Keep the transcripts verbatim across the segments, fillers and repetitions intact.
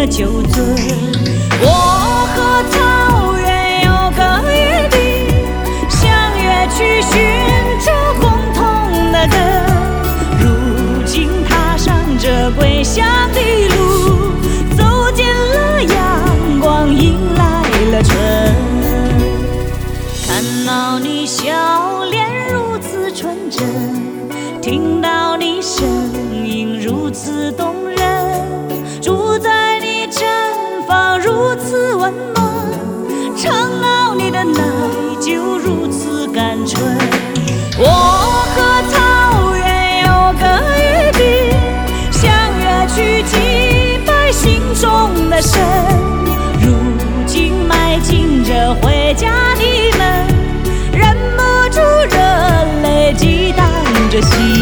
旧尊。我和草原有个约定，相约去寻找共同的根。如今踏上这归乡的路，走进了阳光，迎来了春。看到你笑脸如此纯真，听到你声音如此动人，住在你毡房如此温暖，尝到你的奶酒如此甘醇。我和草原有个约定，相约去祭拜心中的神。如今迈进这回家的门，忍不住热泪激荡着心。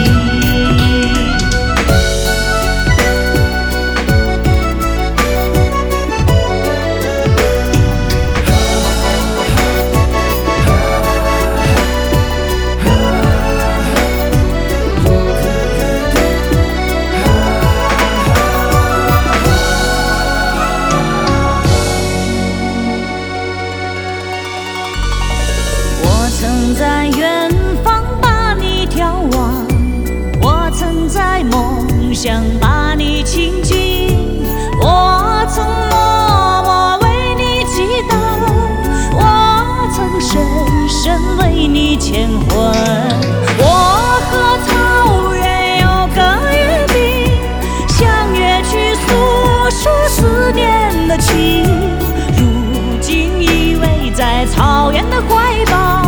曾在远方把你眺望，我曾在梦想把你亲近，我曾默默为你祈祷，我曾深深为你牵魂。我和草原有个约定，相约去诉说思念的情，如今依偎在草原的怀抱，